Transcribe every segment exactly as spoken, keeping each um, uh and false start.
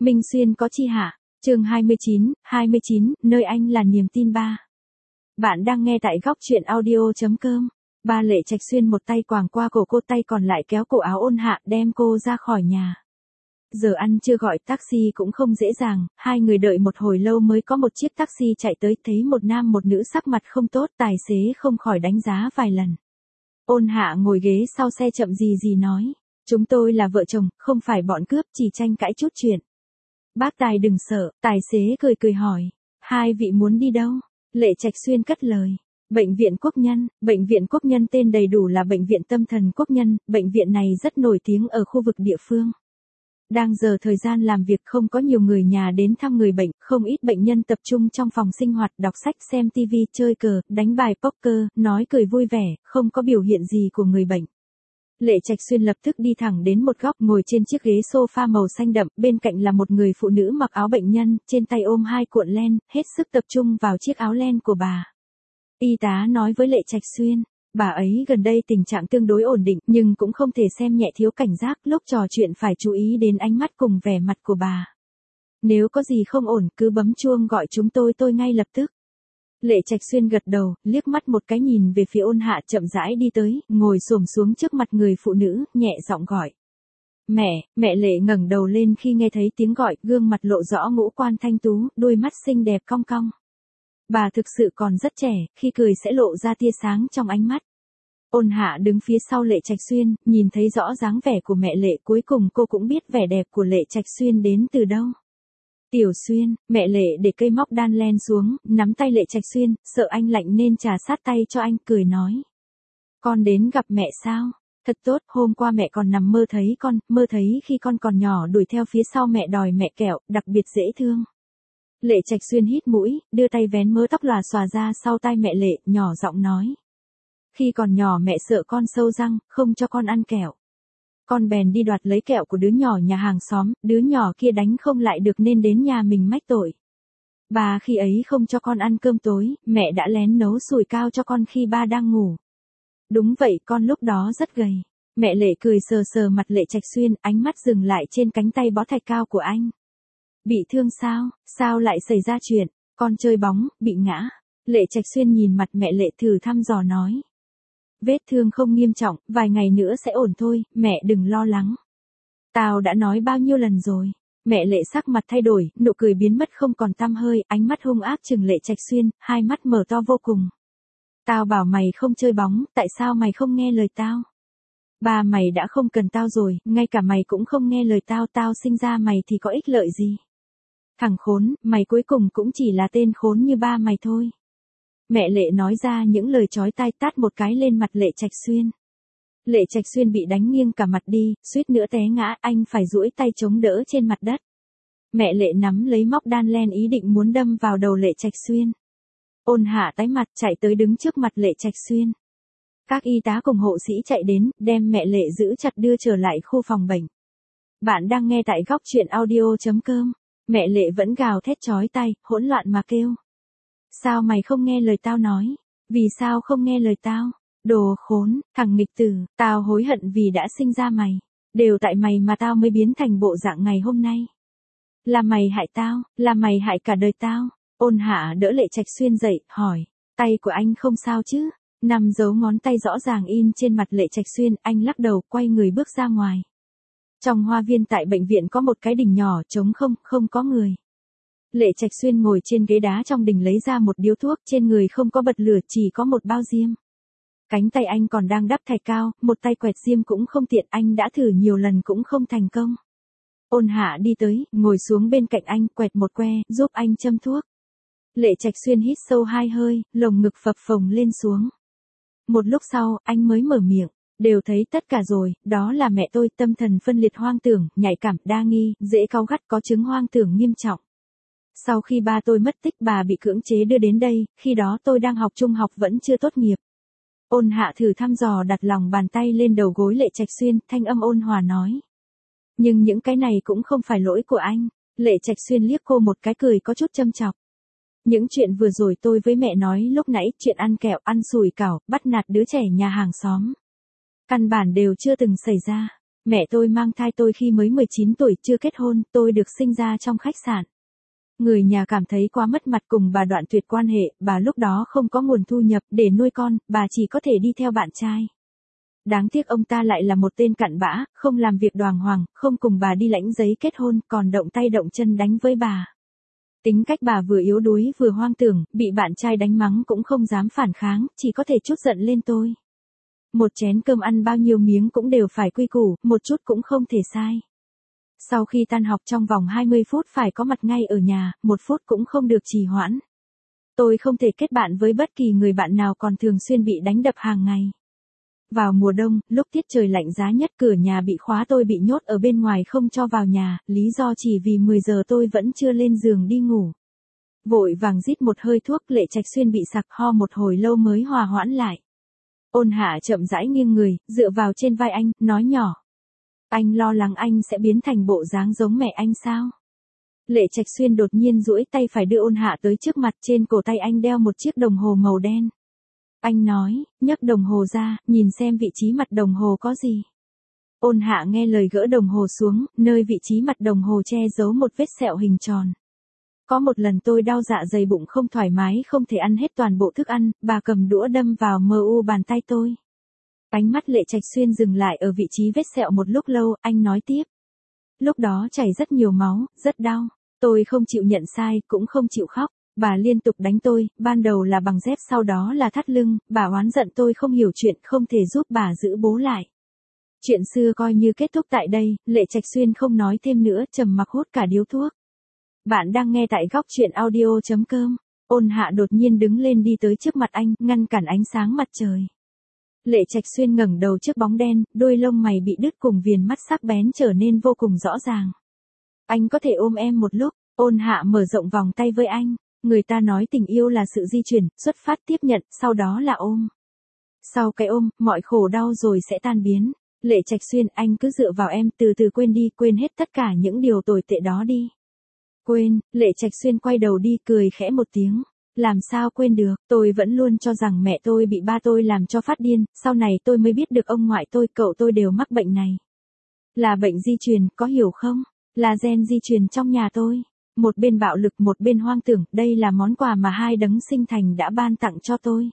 Minh Xuyên có chi hạ, chương hai mươi chín, hai mươi chín, nơi anh là niềm tin ba. Bạn đang nghe tại góc truyện audio.com. Ba Lệ Trạch Xuyên một tay quàng qua cổ cô, tay còn lại kéo cổ áo Ôn Hạ đem cô ra khỏi nhà. Giờ ăn chưa gọi taxi cũng không dễ dàng, hai người đợi một hồi lâu mới có một chiếc taxi chạy tới, thấy một nam một nữ sắc mặt không tốt, tài xế không khỏi đánh giá vài lần. Ôn Hạ ngồi ghế sau xe chậm gì gì nói, chúng tôi là vợ chồng, không phải bọn cướp, chỉ tranh cãi chút chuyện. Bác Tài đừng sợ, tài xế cười cười hỏi, hai vị muốn đi đâu? Lệ Trạch Xuyên cất lời, Bệnh viện Quốc Nhân. Bệnh viện Quốc Nhân tên đầy đủ là Bệnh viện Tâm thần Quốc Nhân, bệnh viện này rất nổi tiếng ở khu vực địa phương. Đang giờ thời gian làm việc không có nhiều người nhà đến thăm người bệnh, không ít bệnh nhân tập trung trong phòng sinh hoạt, đọc sách, xem tivi, chơi cờ, đánh bài poker, nói cười vui vẻ, không có biểu hiện gì của người bệnh. Lệ Trạch Xuyên lập tức đi thẳng đến một góc, ngồi trên chiếc ghế sofa màu xanh đậm, bên cạnh là một người phụ nữ mặc áo bệnh nhân, trên tay ôm hai cuộn len, hết sức tập trung vào chiếc áo len của bà. Y tá nói với Lệ Trạch Xuyên, bà ấy gần đây tình trạng tương đối ổn định, nhưng cũng không thể xem nhẹ, thiếu cảnh giác, lúc trò chuyện phải chú ý đến ánh mắt cùng vẻ mặt của bà. Nếu có gì không ổn, cứ bấm chuông gọi chúng tôi tôi ngay lập tức. Lệ Trạch Xuyên gật đầu, liếc mắt một cái nhìn về phía Ôn Hạ, chậm rãi đi tới, ngồi xổm xuống trước mặt người phụ nữ, nhẹ giọng gọi. Mẹ. Mẹ Lệ ngẩng đầu lên khi nghe thấy tiếng gọi, gương mặt lộ rõ ngũ quan thanh tú, đôi mắt xinh đẹp cong cong. Bà thực sự còn rất trẻ, khi cười sẽ lộ ra tia sáng trong ánh mắt. Ôn Hạ đứng phía sau Lệ Trạch Xuyên, nhìn thấy rõ dáng vẻ của mẹ Lệ, cuối cùng cô cũng biết vẻ đẹp của Lệ Trạch Xuyên đến từ đâu. Tiểu Xuyên. Mẹ Lệ để cây móc đan len xuống, nắm tay Lệ Trạch Xuyên, sợ anh lạnh nên trà sát tay cho anh, cười nói. Con đến gặp mẹ sao? Thật tốt, hôm qua mẹ còn nằm mơ thấy con, mơ thấy khi con còn nhỏ đuổi theo phía sau mẹ đòi mẹ kẹo, đặc biệt dễ thương. Lệ Trạch Xuyên hít mũi, đưa tay vén mớ tóc lòa xòa ra sau tai mẹ Lệ, nhỏ giọng nói. Khi còn nhỏ mẹ sợ con sâu răng, không cho con ăn kẹo. Con bèn đi đoạt lấy kẹo của đứa nhỏ nhà hàng xóm, đứa nhỏ kia đánh không lại được nên đến nhà mình mách tội. Bà khi ấy không cho con ăn cơm tối, mẹ đã lén nấu sủi cao cho con khi ba đang ngủ. Đúng vậy, con lúc đó rất gầy. Mẹ Lệ cười sờ sờ mặt Lệ Trạch Xuyên, ánh mắt dừng lại trên cánh tay bó thạch cao của anh. Bị thương sao? Sao lại xảy ra chuyện? Con chơi bóng, bị ngã. Lệ Trạch Xuyên nhìn mặt mẹ Lệ thử thăm dò nói. Vết thương không nghiêm trọng, vài ngày nữa sẽ ổn thôi, mẹ đừng lo lắng. Tao đã nói bao nhiêu lần rồi. Mẹ Lệ sắc mặt thay đổi, nụ cười biến mất không còn tăm hơi, ánh mắt hung ác trừng Lệ Trạch Xuyên, hai mắt mở to vô cùng. Tao bảo mày không chơi bóng, tại sao mày không nghe lời tao? Ba mày đã không cần tao rồi, ngay cả mày cũng không nghe lời tao, tao sinh ra mày thì có ích lợi gì? Thằng khốn, mày cuối cùng cũng chỉ là tên khốn như ba mày thôi. Mẹ Lệ nói ra những lời chói tai, tát một cái lên mặt Lệ Trạch Xuyên. Lệ Trạch Xuyên bị đánh nghiêng cả mặt đi, suýt nữa té ngã, anh phải duỗi tay chống đỡ trên mặt đất. Mẹ Lệ nắm lấy móc đan len ý định muốn đâm vào đầu Lệ Trạch Xuyên. Ôn Hạ tái mặt chạy tới đứng trước mặt Lệ Trạch Xuyên. Các y tá cùng hộ sĩ chạy đến, đem mẹ Lệ giữ chặt đưa trở lại khu phòng bệnh. Bạn đang nghe tại góc truyện audio.com. Mẹ Lệ vẫn gào thét chói tai, hỗn loạn mà kêu. Sao mày không nghe lời tao nói? Vì sao không nghe lời tao? Đồ khốn, thằng nghịch tử, tao hối hận vì đã sinh ra mày. Đều tại mày mà tao mới biến thành bộ dạng ngày hôm nay. Là mày hại tao, là mày hại cả đời tao. Ôn Hạ đỡ Lệ Trạch Xuyên dậy, hỏi, tay của anh không sao chứ? Nằm dấu ngón tay rõ ràng in trên mặt Lệ Trạch Xuyên, anh lắc đầu, quay người bước ra ngoài. Trong hoa viên tại bệnh viện có một cái đình nhỏ trống không, không có người. Lệ Trạch Xuyên ngồi trên ghế đá trong đình lấy ra một điếu thuốc, trên người không có bật lửa, chỉ có một bao diêm. Cánh tay anh còn đang đắp thạch cao, một tay quẹt diêm cũng không tiện, anh đã thử nhiều lần cũng không thành công. Ôn Hạ đi tới, ngồi xuống bên cạnh anh, quẹt một que, giúp anh châm thuốc. Lệ Trạch Xuyên hít sâu hai hơi, lồng ngực phập phồng lên xuống. Một lúc sau, anh mới mở miệng. Đều thấy tất cả rồi, đó là mẹ tôi, tâm thần phân liệt, hoang tưởng, nhạy cảm, đa nghi, dễ cáu gắt, có chứng hoang tưởng nghiêm trọng. Sau khi ba tôi mất tích, bà bị cưỡng chế đưa đến đây, khi đó tôi đang học trung học vẫn chưa tốt nghiệp. Ôn Hạ thử thăm dò đặt lòng bàn tay lên đầu gối Lệ Trạch Xuyên, thanh âm ôn hòa nói. Nhưng những cái này cũng không phải lỗi của anh. Lệ Trạch Xuyên liếc cô một cái, cười có chút châm chọc. Những chuyện vừa rồi tôi với mẹ nói lúc nãy, chuyện ăn kẹo, ăn sủi cảo, bắt nạt đứa trẻ nhà hàng xóm. Căn bản đều chưa từng xảy ra. Mẹ tôi mang thai tôi khi mới mười chín tuổi, chưa kết hôn, tôi được sinh ra trong khách sạn. Người nhà cảm thấy quá mất mặt, cùng bà đoạn tuyệt quan hệ, bà lúc đó không có nguồn thu nhập để nuôi con, bà chỉ có thể đi theo bạn trai. Đáng tiếc ông ta lại là một tên cặn bã, không làm việc đàng hoàng, không cùng bà đi lãnh giấy kết hôn, còn động tay động chân đánh với bà. Tính cách bà vừa yếu đuối vừa hoang tưởng, bị bạn trai đánh mắng cũng không dám phản kháng, chỉ có thể trút giận lên tôi. Một chén cơm ăn bao nhiêu miếng cũng đều phải quy củ, một chút cũng không thể sai. Sau khi tan học trong vòng hai mươi phút phải có mặt ngay ở nhà, một phút cũng không được trì hoãn. Tôi không thể kết bạn với bất kỳ người bạn nào, còn thường xuyên bị đánh đập hàng ngày. Vào mùa đông, lúc tiết trời lạnh giá nhất, cửa nhà bị khóa, tôi bị nhốt ở bên ngoài không cho vào nhà, lý do chỉ vì mười giờ tôi vẫn chưa lên giường đi ngủ. Vội vàng rít một hơi thuốc, Lệ Trạch Xuyên bị sặc ho một hồi lâu mới hòa hoãn lại. Ôn Hạ chậm rãi nghiêng người, dựa vào trên vai anh, nói nhỏ. Anh lo lắng anh sẽ biến thành bộ dáng giống mẹ anh sao? Lệ Trạch Xuyên đột nhiên duỗi tay phải đưa Ôn Hạ tới trước mặt, trên cổ tay anh đeo một chiếc đồng hồ màu đen. Anh nói, nhấc đồng hồ ra, nhìn xem vị trí mặt đồng hồ có gì. Ôn Hạ nghe lời gỡ đồng hồ xuống, nơi vị trí mặt đồng hồ che giấu một vết sẹo hình tròn. Có một lần tôi đau dạ dày, bụng không thoải mái, không thể ăn hết toàn bộ thức ăn, bà cầm đũa đâm vào mờ u bàn tay tôi. Ánh mắt Lệ Trạch Xuyên dừng lại ở vị trí vết sẹo một lúc lâu, anh nói tiếp. Lúc đó chảy rất nhiều máu, rất đau. Tôi không chịu nhận sai, cũng không chịu khóc. Bà liên tục đánh tôi, ban đầu là bằng dép, sau đó là thắt lưng, bà oán giận tôi không hiểu chuyện, không thể giúp bà giữ bố lại. Chuyện xưa coi như kết thúc tại đây, Lệ Trạch Xuyên không nói thêm nữa, trầm mặc hút cả điếu thuốc. Bạn đang nghe tại góc truyện audio chấm com. Ôn Hạ đột nhiên đứng lên đi tới trước mặt anh, ngăn cản ánh sáng mặt trời. Lệ Trạch Xuyên ngẩng đầu trước bóng đen, đôi lông mày bị đứt cùng viền mắt sắc bén trở nên vô cùng rõ ràng. Anh có thể ôm em một lúc? Ôn Hạ mở rộng vòng tay với anh. Người ta nói tình yêu là sự di chuyển, xuất phát, tiếp nhận, sau đó là ôm. Sau cái ôm, mọi khổ đau rồi sẽ tan biến. Lệ Trạch Xuyên, anh cứ dựa vào em, từ từ quên đi, quên hết tất cả những điều tồi tệ đó đi. Quên? Lệ Trạch Xuyên quay đầu đi, cười khẽ một tiếng. Làm sao quên được, tôi vẫn luôn cho rằng mẹ tôi bị ba tôi làm cho phát điên, sau này tôi mới biết được ông ngoại tôi, cậu tôi đều mắc bệnh này. Là bệnh di truyền, có hiểu không? Là gen di truyền trong nhà tôi. Một bên bạo lực, một bên hoang tưởng, đây là món quà mà hai đấng sinh thành đã ban tặng cho tôi.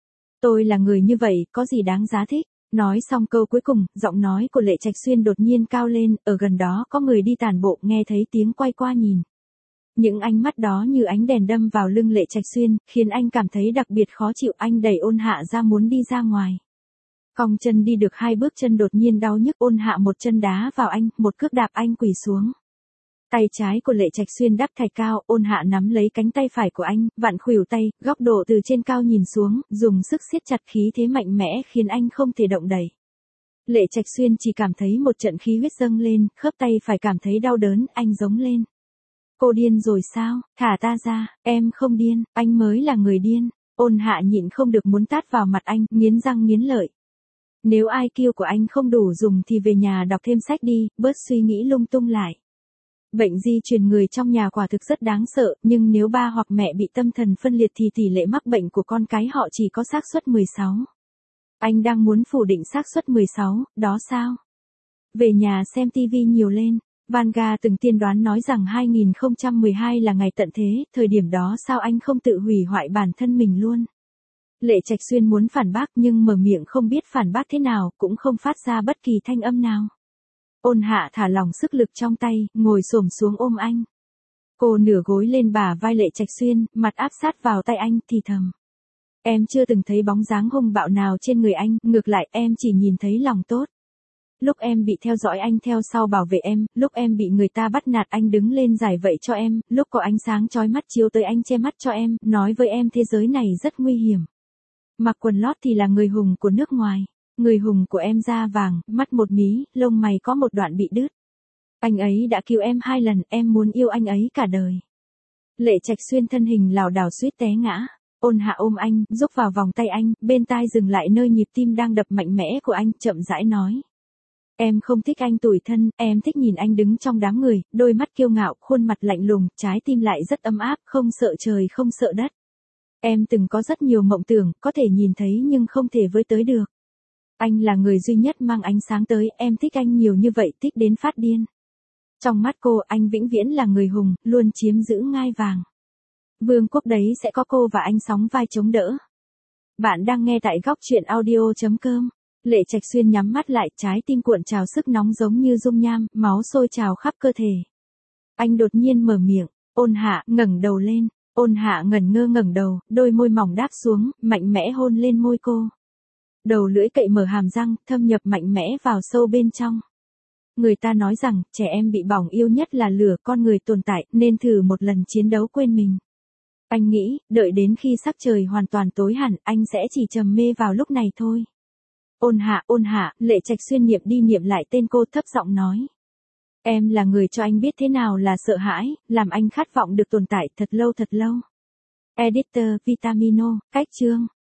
Tôi là người như vậy, có gì đáng giá thích? Nói xong câu cuối cùng, giọng nói của Lệ Trạch Xuyên đột nhiên cao lên, ở gần đó có người đi tản bộ, nghe thấy tiếng quay qua nhìn. Những ánh mắt đó như ánh đèn đâm vào lưng Lệ Trạch Xuyên, khiến anh cảm thấy đặc biệt khó chịu. Anh đẩy Ôn Hạ ra muốn đi ra ngoài. Cong chân đi được hai bước, chân đột nhiên đau nhức. Ôn Hạ một chân đá vào anh, một cước đạp anh quỳ xuống. Tay trái của Lệ Trạch Xuyên đắp thạch cao, Ôn Hạ nắm lấy cánh tay phải của anh, vặn khuỷu tay, góc độ từ trên cao nhìn xuống, dùng sức siết chặt, khí thế mạnh mẽ khiến anh không thể động đậy. Lệ Trạch Xuyên chỉ cảm thấy một trận khí huyết dâng lên, khớp tay phải cảm thấy đau đớn, anh giống lên. Cô điên rồi sao? Thả ta ra. Em không điên, anh mới là người điên. Ôn Hạ nhịn không được muốn tát vào mặt anh, nghiến răng nghiến lợi. Nếu i kiu của anh không đủ dùng thì về nhà đọc thêm sách đi, bớt suy nghĩ lung tung lại. Bệnh di truyền người trong nhà quả thực rất đáng sợ, nhưng nếu ba hoặc mẹ bị tâm thần phân liệt thì tỷ lệ mắc bệnh của con cái họ chỉ có xác suất mười sáu. Anh đang muốn phủ định xác suất mười sáu, đó sao? Về nhà xem tivi nhiều lên. Vanga từng tiên đoán nói rằng hai nghìn không trăm mười hai là ngày tận thế, thời điểm đó sao anh không tự hủy hoại bản thân mình luôn? Lệ Trạch Xuyên muốn phản bác nhưng mở miệng không biết phản bác thế nào, cũng không phát ra bất kỳ thanh âm nào. Ôn Hạ thả lỏng sức lực trong tay, ngồi xổm xuống ôm anh. Cô nửa gối lên bả vai Lệ Trạch Xuyên, mặt áp sát vào tay anh, thì thầm. Em chưa từng thấy bóng dáng hung bạo nào trên người anh, ngược lại em chỉ nhìn thấy lòng tốt. Lúc em bị theo dõi anh theo sau bảo vệ em, lúc em bị người ta bắt nạt anh đứng lên giải vây cho em, lúc có ánh sáng chói mắt chiếu tới anh che mắt cho em, nói với em thế giới này rất nguy hiểm. Mặc quần lót thì là người hùng của nước ngoài. Người hùng của em da vàng, mắt một mí, lông mày có một đoạn bị đứt. Anh ấy đã cứu em hai lần, em muốn yêu anh ấy cả đời. Lệ Trạch Xuyên thân hình lảo đảo suýt té ngã. Ôn Hạ ôm anh, rúc vào vòng tay anh, bên tai dừng lại nơi nhịp tim đang đập mạnh mẽ của anh, chậm rãi nói. Em không thích anh tủi thân, em thích nhìn anh đứng trong đám người, đôi mắt kiêu ngạo, khuôn mặt lạnh lùng, trái tim lại rất ấm áp, không sợ trời không sợ đất. Em từng có rất nhiều mộng tưởng, có thể nhìn thấy nhưng không thể với tới được. Anh là người duy nhất mang ánh sáng tới, em thích anh nhiều như vậy, thích đến phát điên. Trong mắt cô, anh vĩnh viễn là người hùng, luôn chiếm giữ ngai vàng. Vương quốc đấy sẽ có cô và anh sóng vai chống đỡ. Bạn đang nghe tại góc truyện audio.com. Lệ Trạch Xuyên nhắm mắt lại, trái tim cuộn trào sức nóng giống như dung nham, máu sôi trào khắp cơ thể. Anh đột nhiên mở miệng, Ôn Hạ, ngẩng đầu lên. Ôn Hạ ngẩn ngơ ngẩng đầu, đôi môi mỏng đáp xuống, mạnh mẽ hôn lên môi cô. Đầu lưỡi cậy mở hàm răng, thâm nhập mạnh mẽ vào sâu bên trong. Người ta nói rằng, trẻ em bị bỏng yêu nhất là lửa, con người tồn tại, nên thử một lần chiến đấu quên mình. Anh nghĩ, đợi đến khi sắc trời hoàn toàn tối hẳn, anh sẽ chỉ trầm mê vào lúc này thôi. Ôn Hạ, Ôn Hạ, Lệ Trạch Xuyên niệm đi niệm lại tên cô, thấp giọng nói. Em là người cho anh biết thế nào là sợ hãi, làm anh khát vọng được tồn tại thật lâu thật lâu. Editor Vitamino, cách chương.